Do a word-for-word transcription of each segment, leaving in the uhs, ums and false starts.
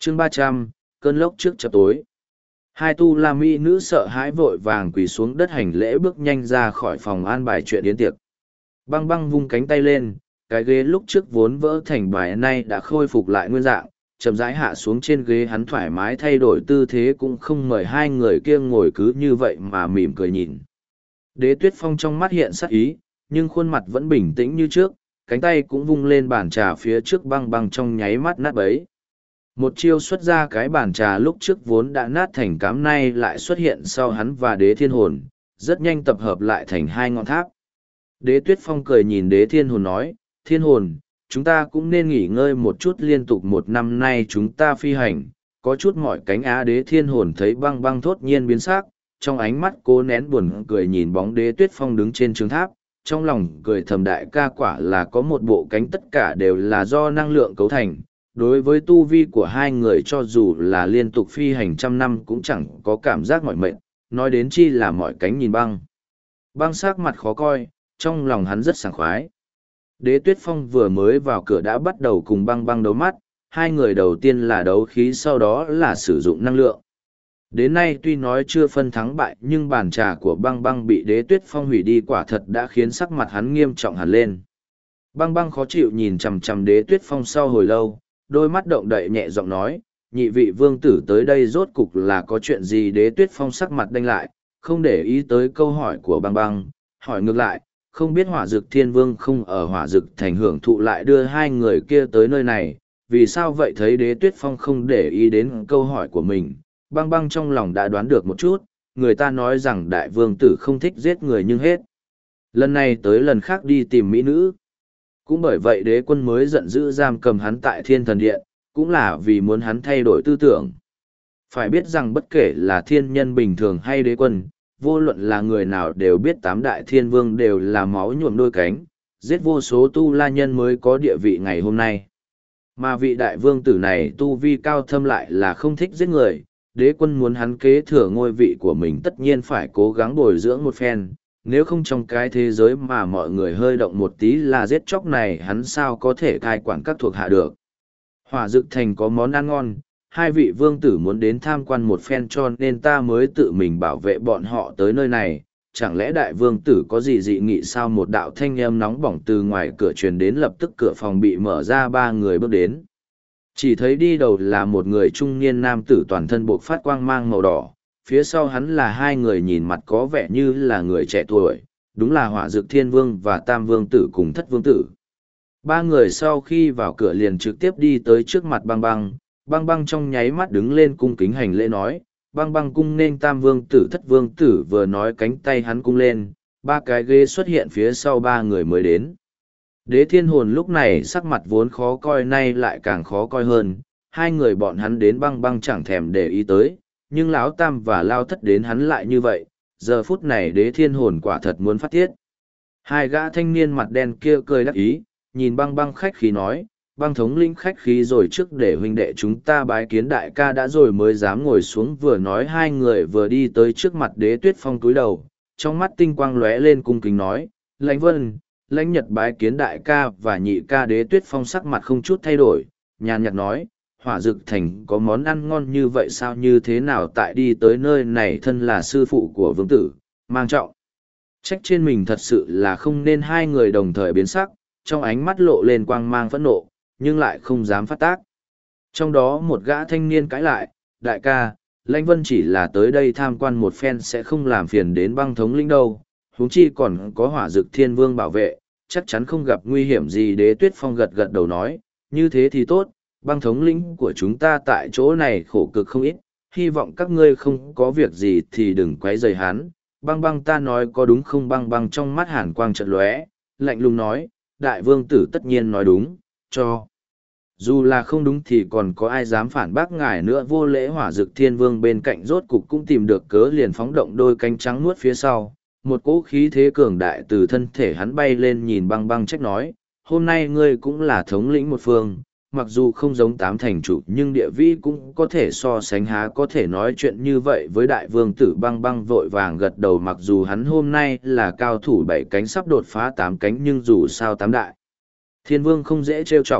chương ba trăm, cơn lốc trước chập tối. Hai tu la mỹ nữ sợ hãi vội vàng quỳ xuống đất hành lễ bước nhanh ra khỏi phòng an bài chuyện yến tiệc. Băng băng vung cánh tay lên, cái ghế lúc trước vốn vỡ thành bài nay đã khôi phục lại nguyên dạng, chậm rãi hạ xuống trên ghế, hắn thoải mái thay đổi tư thế cũng không mời hai người kia ngồi cứ như vậy mà mỉm cười nhìn. Đế Tuyết Phong trong mắt hiện sắc ý, nhưng khuôn mặt vẫn bình tĩnh như trước, cánh tay cũng vung lên bàn trà phía trước băng băng trong nháy mắt nát bấy. Một chiêu xuất ra cái bàn trà lúc trước vốn đã nát thành cám nay lại xuất hiện sau hắn và đế thiên hồn, rất nhanh tập hợp lại thành hai ngọn tháp. Đế Tuyết Phong cười nhìn đế thiên hồn nói, thiên hồn, chúng ta cũng nên nghỉ ngơi một chút, liên tục một năm nay chúng ta phi hành, có chút mỏi cánh á. Đế thiên hồn thấy băng băng thốt nhiên biến sắc, trong ánh mắt cố nén buồn cười nhìn bóng đế Tuyết Phong đứng trên trướng tháp, trong lòng cười thầm đại ca quả là có một bộ cánh, tất cả đều là do năng lượng cấu thành. Đối với tu vi của hai người cho dù là liên tục phi hành trăm năm cũng chẳng có cảm giác mỏi mệt, nói đến chi là mỏi cánh. Nhìn băng. Băng sắc mặt khó coi, trong lòng hắn rất sảng khoái. Đế Tuyết Phong vừa mới vào cửa đã bắt đầu cùng băng băng đấu mắt, hai người đầu tiên là đấu khí sau đó là sử dụng năng lượng. Đến nay tuy nói chưa phân thắng bại nhưng bàn trà của băng băng bị Đế Tuyết Phong hủy đi quả thật đã khiến sắc mặt hắn nghiêm trọng hẳn lên. Băng băng khó chịu nhìn chằm chằm Đế Tuyết Phong sau hồi lâu, đôi mắt động đậy nhẹ giọng nói, nhị vị vương tử tới đây rốt cục là có chuyện gì? Đế Tuyết Phong sắc mặt đanh lại, không để ý tới câu hỏi của băng băng, hỏi ngược lại, không biết hỏa dực thiên vương không ở hỏa dực thành hưởng thụ lại đưa hai người kia tới nơi này, vì sao vậy? Thấy Đế Tuyết Phong không để ý đến câu hỏi của mình, băng băng trong lòng đã đoán được một chút, người ta nói rằng đại vương tử không thích giết người nhưng hết lần này tới lần khác đi tìm mỹ nữ. Cũng bởi vậy đế quân mới giận dữ giam cầm hắn tại thiên thần điện, cũng là vì muốn hắn thay đổi tư tưởng. Phải biết rằng bất kể là thiên nhân bình thường hay đế quân, vô luận là người nào đều biết tám đại thiên vương đều là máu nhuộm đôi cánh, giết vô số tu la nhân mới có địa vị ngày hôm nay. Mà vị đại vương tử này tu vi cao thâm lại là không thích giết người, đế quân muốn hắn kế thừa ngôi vị của mình tất nhiên phải cố gắng bồi dưỡng một phen, nếu không trong cái thế giới mà mọi người hơi động một tí là giết chóc này hắn sao có thể cai quản các thuộc hạ được. Hỏa Dực Thành có món ăn ngon, hai vị vương tử muốn đến tham quan một phen cho nên ta mới tự mình bảo vệ bọn họ tới nơi này. Chẳng lẽ đại vương tử có gì dị nghị sao? Một đạo thanh âm nóng bỏng từ ngoài cửa truyền đến, lập tức cửa phòng bị mở ra, ba người bước đến. Chỉ thấy đi đầu là một người trung niên nam tử toàn thân buộc phát quang mang màu đỏ, phía sau hắn là hai người nhìn mặt có vẻ như là người trẻ tuổi, đúng là Hỏa Dực Thiên Vương và Tam Vương Tử cùng Thất Vương Tử. Ba người sau khi vào cửa liền trực tiếp đi tới trước mặt băng băng, băng băng trong nháy mắt đứng lên cung kính hành lễ nói, băng băng cung nên Tam Vương Tử. Thất Vương Tử vừa nói cánh tay hắn cung lên, ba cái ghế xuất hiện phía sau ba người mới đến. Đế Thiên Hồn lúc này sắc mặt vốn khó coi nay lại càng khó coi hơn, hai người bọn hắn đến băng băng chẳng thèm để ý tới, nhưng lão Tam và Lao Thất đến hắn lại như vậy, giờ phút này Đế Thiên Hồn quả thật muốn phát tiết. Hai gã thanh niên mặt đen kia cười đắc ý, nhìn băng băng khách khí nói, băng thống lĩnh khách khí rồi, trước để huynh đệ chúng ta bái kiến đại ca đã rồi mới dám ngồi xuống. Vừa nói hai người vừa đi tới trước mặt Đế Tuyết Phong cúi đầu, trong mắt tinh quang lóe lên cung kính nói, Lãnh Vân, Lãnh Nhật bái kiến đại ca và nhị ca. Đế Tuyết Phong sắc mặt không chút thay đổi, nhàn nhạt nói, Hỏa Dực Thành có món ăn ngon như vậy sao? Như thế nào tại đi tới nơi này thân là sư phụ của vương tử, mang trọng trách trên mình thật sự là không nên. Hai người đồng thời biến sắc, trong ánh mắt lộ lên quang mang phẫn nộ, nhưng lại không dám phát tác. Trong đó một gã thanh niên cãi lại, đại ca, Lãnh Vân chỉ là tới đây tham quan một phen sẽ không làm phiền đến băng thống lĩnh đâu, huống chi còn có Hỏa Dực Thiên Vương bảo vệ, chắc chắn không gặp nguy hiểm gì. Đế Tuyết Phong gật gật đầu nói, như thế thì tốt, băng thống lĩnh của chúng ta tại chỗ này khổ cực không ít, hy vọng các ngươi không có việc gì thì đừng quấy rầy hắn. Băng băng ta nói có đúng không? Băng băng trong mắt hàn quang chợt lóe, lạnh lùng nói, đại vương tử tất nhiên nói đúng, cho dù là không đúng thì còn có ai dám phản bác ngài nữa. Vô lễ. Hỏa Dực Thiên Vương bên cạnh rốt cục cũng tìm được cớ, liền phóng động đôi cánh trắng nuốt phía sau, một cỗ khí thế cường đại từ thân thể hắn bay lên, nhìn băng băng trách nói, hôm nay ngươi cũng là thống lĩnh một phương, mặc dù không giống tám thành chủ nhưng địa vị cũng có thể so sánh, há có thể nói chuyện như vậy với đại vương tử? Băng băng vội vàng gật đầu, mặc dù hắn hôm nay là cao thủ bảy cánh sắp đột phá tám cánh nhưng dù sao tám đại thiên vương không dễ trêu chọc,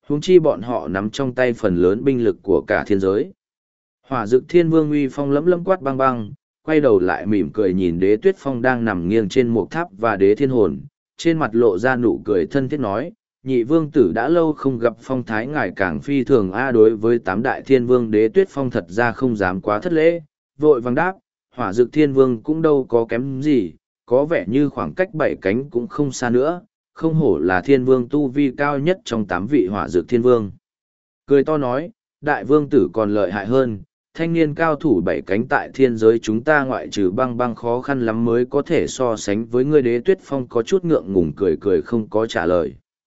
huống chi bọn họ nắm trong tay phần lớn binh lực của cả thiên giới. Hỏa Dực Thiên Vương uy phong lẫm lẫm quát băng băng, quay đầu lại mỉm cười nhìn Đế Tuyết Phong đang nằm nghiêng trên một tháp và Đế Thiên Hồn, trên mặt lộ ra nụ cười thân thiết nói, nhị vương tử đã lâu không gặp phong thái ngài càng phi thường a. Đối với tám đại thiên vương Đế Tuyết Phong thật ra không dám quá thất lễ, vội vàng đáp, Hỏa Dực Thiên Vương cũng đâu có kém gì, có vẻ như khoảng cách bảy cánh cũng không xa nữa, không hổ là thiên vương tu vi cao nhất trong tám vị Hỏa Dực Thiên Vương. Cười to nói, đại vương tử còn lợi hại hơn, thanh niên cao thủ bảy cánh tại thiên giới chúng ta ngoại trừ băng băng khó khăn lắm mới có thể so sánh với ngươi. Đế Tuyết Phong có chút ngượng ngùng cười cười không có trả lời.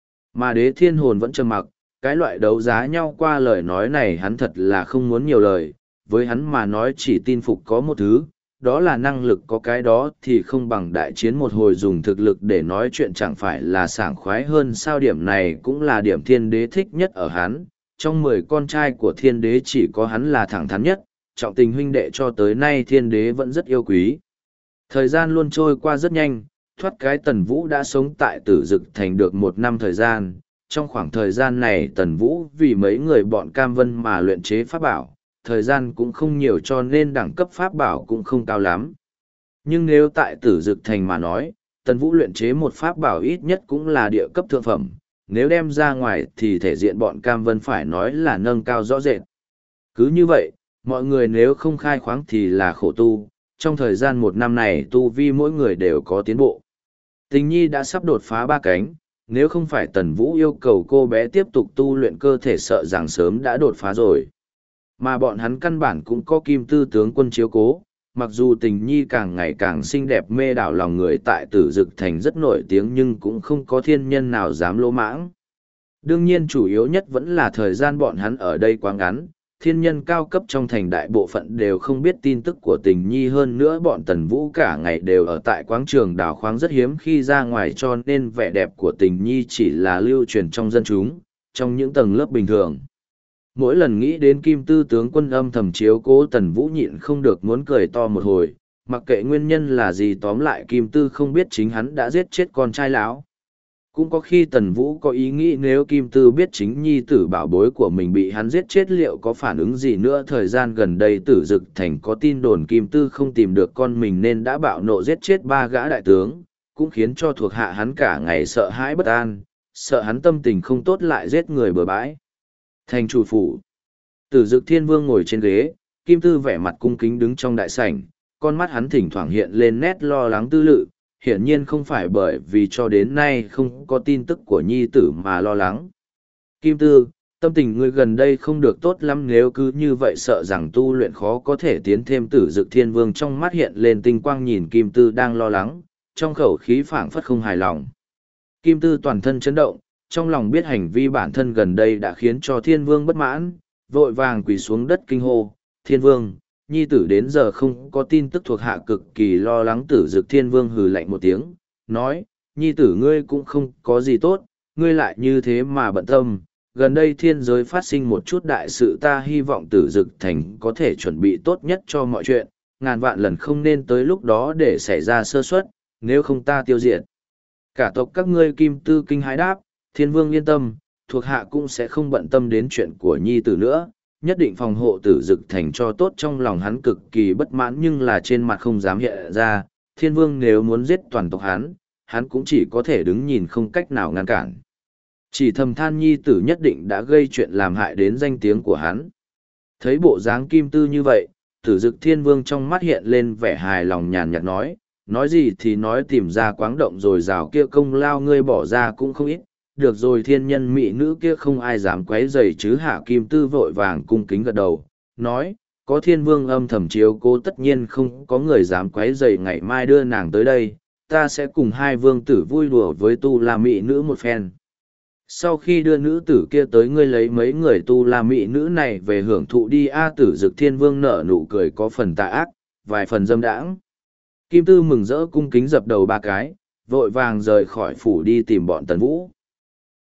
Mà Đế Thiên Hồn vẫn trầm mặc, cái loại đấu giá nhau qua lời nói này hắn thật là không muốn nhiều lời, với hắn mà nói chỉ tin phục có một thứ, đó là năng lực, có cái đó thì không bằng đại chiến một hồi dùng thực lực để nói chuyện chẳng phải là sảng khoái hơn sao. Điểm này cũng là điểm thiên đế thích nhất ở hắn, trong mười con trai của thiên đế chỉ có hắn là thẳng thắn nhất, trọng tình huynh đệ cho tới nay thiên đế vẫn rất yêu quý. Thời gian luôn trôi qua rất nhanh, thoát cái Tần Vũ đã sống tại Tử Dực Thành được một năm thời gian. Trong khoảng thời gian này Tần Vũ vì mấy người bọn Cam Vân mà luyện chế pháp bảo, thời gian cũng không nhiều cho nên đẳng cấp pháp bảo cũng không cao lắm. Nhưng nếu tại Tử Dực Thành mà nói, Tần Vũ luyện chế một pháp bảo ít nhất cũng là địa cấp thượng phẩm, nếu đem ra ngoài thì thể diện bọn Cam Vân phải nói là nâng cao rõ rệt. Cứ như vậy, mọi người nếu không khai khoáng thì là khổ tu, trong thời gian một năm này tu vi mỗi người đều có tiến bộ. Tình Nhi đã sắp đột phá ba cánh, nếu không phải Tần Vũ yêu cầu cô bé tiếp tục tu luyện cơ thể sợ rằng sớm đã đột phá rồi. Mà bọn hắn căn bản cũng có Kim Tư tướng quân chiếu cố, mặc dù Tình Nhi càng ngày càng xinh đẹp mê đảo lòng người tại Tử Dực Thành rất nổi tiếng nhưng cũng không có thiên nhân nào dám lỗ mãng. Đương nhiên chủ yếu nhất vẫn là thời gian bọn hắn ở đây quá ngắn, thiên nhân cao cấp trong thành đại bộ phận đều không biết tin tức của Tình Nhi, hơn nữa bọn Tần Vũ cả ngày đều ở tại quảng trường đào khoáng rất hiếm khi ra ngoài cho nên vẻ đẹp của Tình Nhi chỉ là lưu truyền trong dân chúng, trong những tầng lớp bình thường. Mỗi lần nghĩ đến Kim Tư tướng quân âm thầm chiếu cố Tần Vũ nhịn không được muốn cười to một hồi, mặc kệ nguyên nhân là gì tóm lại Kim Tư không biết chính hắn đã giết chết con trai lão. Cũng có khi Tần Vũ có ý nghĩ nếu Kim Tư biết chính nhi tử bảo bối của mình bị hắn giết chết liệu có phản ứng gì nữa. Thời gian gần đây Tử Dực Thành có tin đồn Kim Tư không tìm được con mình nên đã bạo nộ giết chết ba gã đại tướng, cũng khiến cho thuộc hạ hắn cả ngày sợ hãi bất an, sợ hắn tâm tình không tốt lại giết người bừa bãi. Thành chủ phủ, Tử Dực Thiên Vương ngồi trên ghế, Kim Tư vẻ mặt cung kính đứng trong đại sảnh, con mắt hắn thỉnh thoảng hiện lên nét lo lắng tư lự, hiển nhiên không phải bởi vì cho đến nay không có tin tức của nhi tử mà lo lắng. Kim Tư, tâm tình ngươi gần đây không được tốt lắm, nếu cứ như vậy sợ rằng tu luyện khó có thể tiến thêm. Tử Dực Thiên Vương trong mắt hiện lên tinh quang nhìn Kim Tư đang lo lắng, trong khẩu khí phảng phất không hài lòng. Kim Tư toàn thân chấn động, trong lòng biết hành vi bản thân gần đây đã khiến cho Thiên Vương bất mãn, vội vàng quỳ xuống đất kinh hô, Thiên Vương, nhi tử đến giờ không có tin tức thuộc hạ cực kỳ lo lắng. Tử Dực Thiên Vương hừ lạnh một tiếng, nói, nhi tử ngươi cũng không có gì tốt, ngươi lại như thế mà bận tâm. Gần đây thiên giới phát sinh một chút đại sự, ta hy vọng Tử Dực Thành có thể chuẩn bị tốt nhất cho mọi chuyện, ngàn vạn lần không nên tới lúc đó để xảy ra sơ suất, nếu không ta tiêu diệt cả tộc các ngươi. Kim Tư kinh hãi đáp, Thiên Vương yên tâm, thuộc hạ cũng sẽ không bận tâm đến chuyện của nhi tử nữa, nhất định phòng hộ Tử Dực Thành cho tốt. Trong lòng hắn cực kỳ bất mãn nhưng là trên mặt không dám hiện ra, Thiên Vương nếu muốn giết toàn tộc hắn, hắn cũng chỉ có thể đứng nhìn không cách nào ngăn cản. Chỉ thầm than nhi tử nhất định đã gây chuyện làm hại đến danh tiếng của hắn. Thấy bộ dáng Kim Tư như vậy, Tử Dực Thiên Vương trong mắt hiện lên vẻ hài lòng nhàn nhạt nói, nói gì thì nói, tìm ra quáng động rồi rào kia công lao ngươi bỏ ra cũng không ít. Được rồi, thiên nhân mỹ nữ kia không ai dám quấy rầy chứ hả? Kim Tư vội vàng cung kính gật đầu, nói, có Thiên Vương âm thầm chiếu cố tất nhiên không có người dám quấy rầy, ngày mai đưa nàng tới đây, ta sẽ cùng hai vương tử vui đùa với tu la mỹ nữ một phen. Sau khi đưa nữ tử kia tới, ngươi lấy mấy người tu la mỹ nữ này về hưởng thụ đi a. Tử Dực Thiên Vương nở nụ cười có phần tà ác, vài phần dâm đãng. Kim Tư mừng rỡ cung kính dập đầu ba cái, vội vàng rời khỏi phủ đi tìm bọn Tần Vũ.